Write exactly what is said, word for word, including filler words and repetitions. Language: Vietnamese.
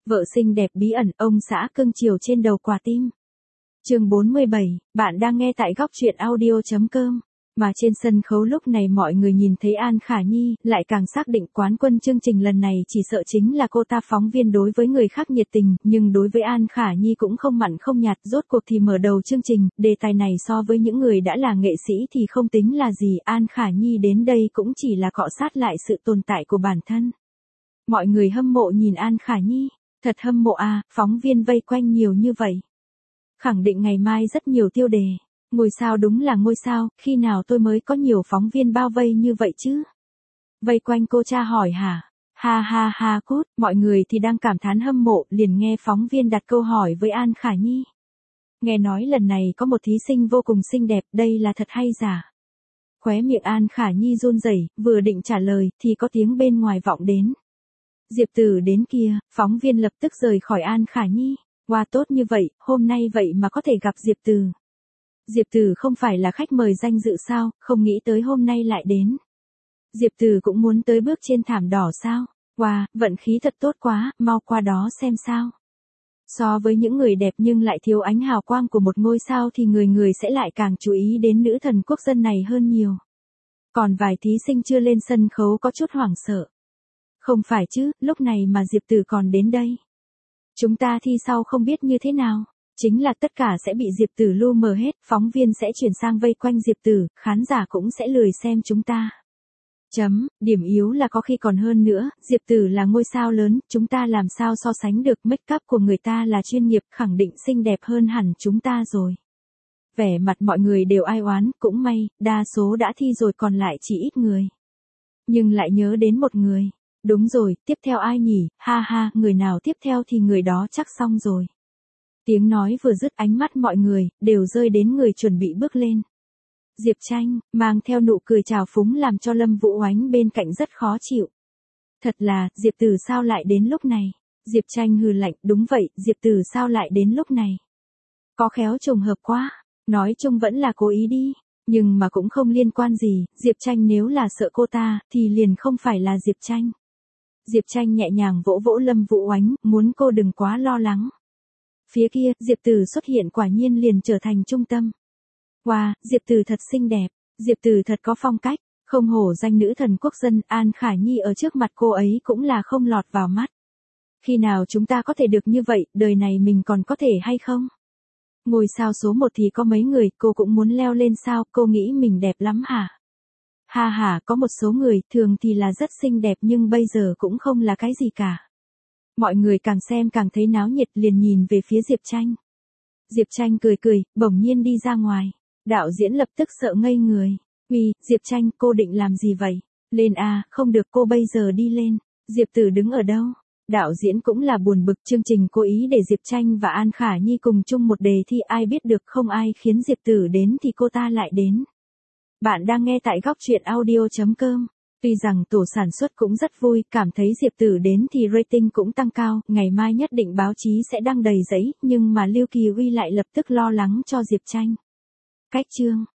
Vợ xinh đẹp bí ẩn, ông xã cưng chiều trên đầu quả tim. Chương bốn mươi bảy, bạn đang nghe tại góc truyện audio chấm com. Mà trên sân khấu lúc này mọi người nhìn thấy An Khả Nhi, lại càng xác định quán quân chương trình lần này chỉ sợ chính là cô ta. Phóng viên đối với người khác nhiệt tình, nhưng đối với An Khả Nhi cũng không mặn không nhạt. Rốt cuộc thì mở đầu chương trình, đề tài này so với những người đã là nghệ sĩ thì không tính là gì. An Khả Nhi đến đây cũng chỉ là cọ sát lại sự tồn tại của bản thân. Mọi người hâm mộ nhìn An Khả Nhi, thật hâm mộ à, phóng viên vây quanh nhiều như vậy. Khẳng định ngày mai rất nhiều tiêu đề. Ngôi sao đúng là ngôi sao, khi nào tôi mới có nhiều phóng viên bao vây như vậy chứ? Vây quanh cô cha hỏi hả? Ha ha ha cốt, mọi người thì đang cảm thán hâm mộ, liền nghe phóng viên đặt câu hỏi với An Khả Nhi. Nghe nói lần này có một thí sinh vô cùng xinh đẹp, đây là thật hay giả? Khóe miệng An Khả Nhi run rẩy, vừa định trả lời thì có tiếng bên ngoài vọng đến. Diệp Tử đến kia, phóng viên lập tức rời khỏi An Khả Nhi. Wow, tốt như vậy, hôm nay vậy mà có thể gặp Diệp Tử. Diệp Tử không phải là khách mời danh dự sao, không nghĩ tới hôm nay lại đến. Diệp Tử cũng muốn tới bước trên thảm đỏ sao? Wow, vận khí thật tốt quá, mau qua đó xem sao. So với những người đẹp nhưng lại thiếu ánh hào quang của một ngôi sao thì người người sẽ lại càng chú ý đến nữ thần quốc dân này hơn nhiều. Còn vài thí sinh chưa lên sân khấu có chút hoảng sợ. Không phải chứ, lúc này mà Diệp Tử còn đến đây. Chúng ta thi sau không biết như thế nào. Chính là tất cả sẽ bị Diệp Tử lu mờ hết, phóng viên sẽ chuyển sang vây quanh Diệp Tử, khán giả cũng sẽ lười xem chúng ta. Chấm, điểm yếu là có khi còn hơn nữa, Diệp Tử là ngôi sao lớn, chúng ta làm sao so sánh được, make up của người ta là chuyên nghiệp, khẳng định xinh đẹp hơn hẳn chúng ta rồi. Vẻ mặt mọi người đều ai oán, cũng may, đa số đã thi rồi còn lại chỉ ít người. Nhưng lại nhớ đến một người. Đúng rồi, tiếp theo ai nhỉ, ha ha, người nào tiếp theo thì người đó chắc xong rồi. Tiếng nói vừa dứt ánh mắt mọi người, đều rơi đến người chuẩn bị bước lên. Diệp Tranh, mang theo nụ cười trào phúng làm cho Lâm Vũ Oánh bên cạnh rất khó chịu. Thật là, Diệp Tử sao lại đến lúc này? Diệp Tranh hừ lạnh, đúng vậy, Diệp Tử sao lại đến lúc này? Có khéo trùng hợp quá, nói chung vẫn là cố ý đi, nhưng mà cũng không liên quan gì, Diệp Tranh nếu là sợ cô ta, thì liền không phải là Diệp Tranh. Diệp Tranh nhẹ nhàng vỗ vỗ Lâm Vũ Oánh, muốn cô đừng quá lo lắng. Phía kia, Diệp Tử xuất hiện quả nhiên liền trở thành trung tâm. Wow, Diệp Tử thật xinh đẹp, Diệp Tử thật có phong cách, không hổ danh nữ thần quốc dân. An Khả Nhi ở trước mặt cô ấy cũng là không lọt vào mắt. Khi nào chúng ta có thể được như vậy, đời này mình còn có thể hay không? Ngôi sao số một thì có mấy người, cô cũng muốn leo lên sao, cô nghĩ mình đẹp lắm hả? Ha ha, có một số người, thường thì là rất xinh đẹp nhưng bây giờ cũng không là cái gì cả. Mọi người càng xem càng thấy náo nhiệt liền nhìn về phía Diệp Tranh. Diệp Tranh cười cười, bỗng nhiên đi ra ngoài. Đạo diễn lập tức sợ ngây người. Uy, Diệp Tranh, cô định làm gì vậy? Lên à, không được, cô bây giờ đi lên. Diệp Tử đứng ở đâu? Đạo diễn cũng là buồn bực, chương trình cố ý để Diệp Tranh và An Khả Nhi cùng chung một đề thi, ai biết được không ai khiến Diệp Tử đến thì cô ta lại đến. Bạn đang nghe tại góc truyện audio chấm com. Tuy rằng tổ sản xuất cũng rất vui, cảm thấy Diệp Tử đến thì rating cũng tăng cao, ngày mai nhất định báo chí sẽ đăng đầy giấy, nhưng mà Lưu Kỳ Uy lại lập tức lo lắng cho Diệp Tranh. Cách chương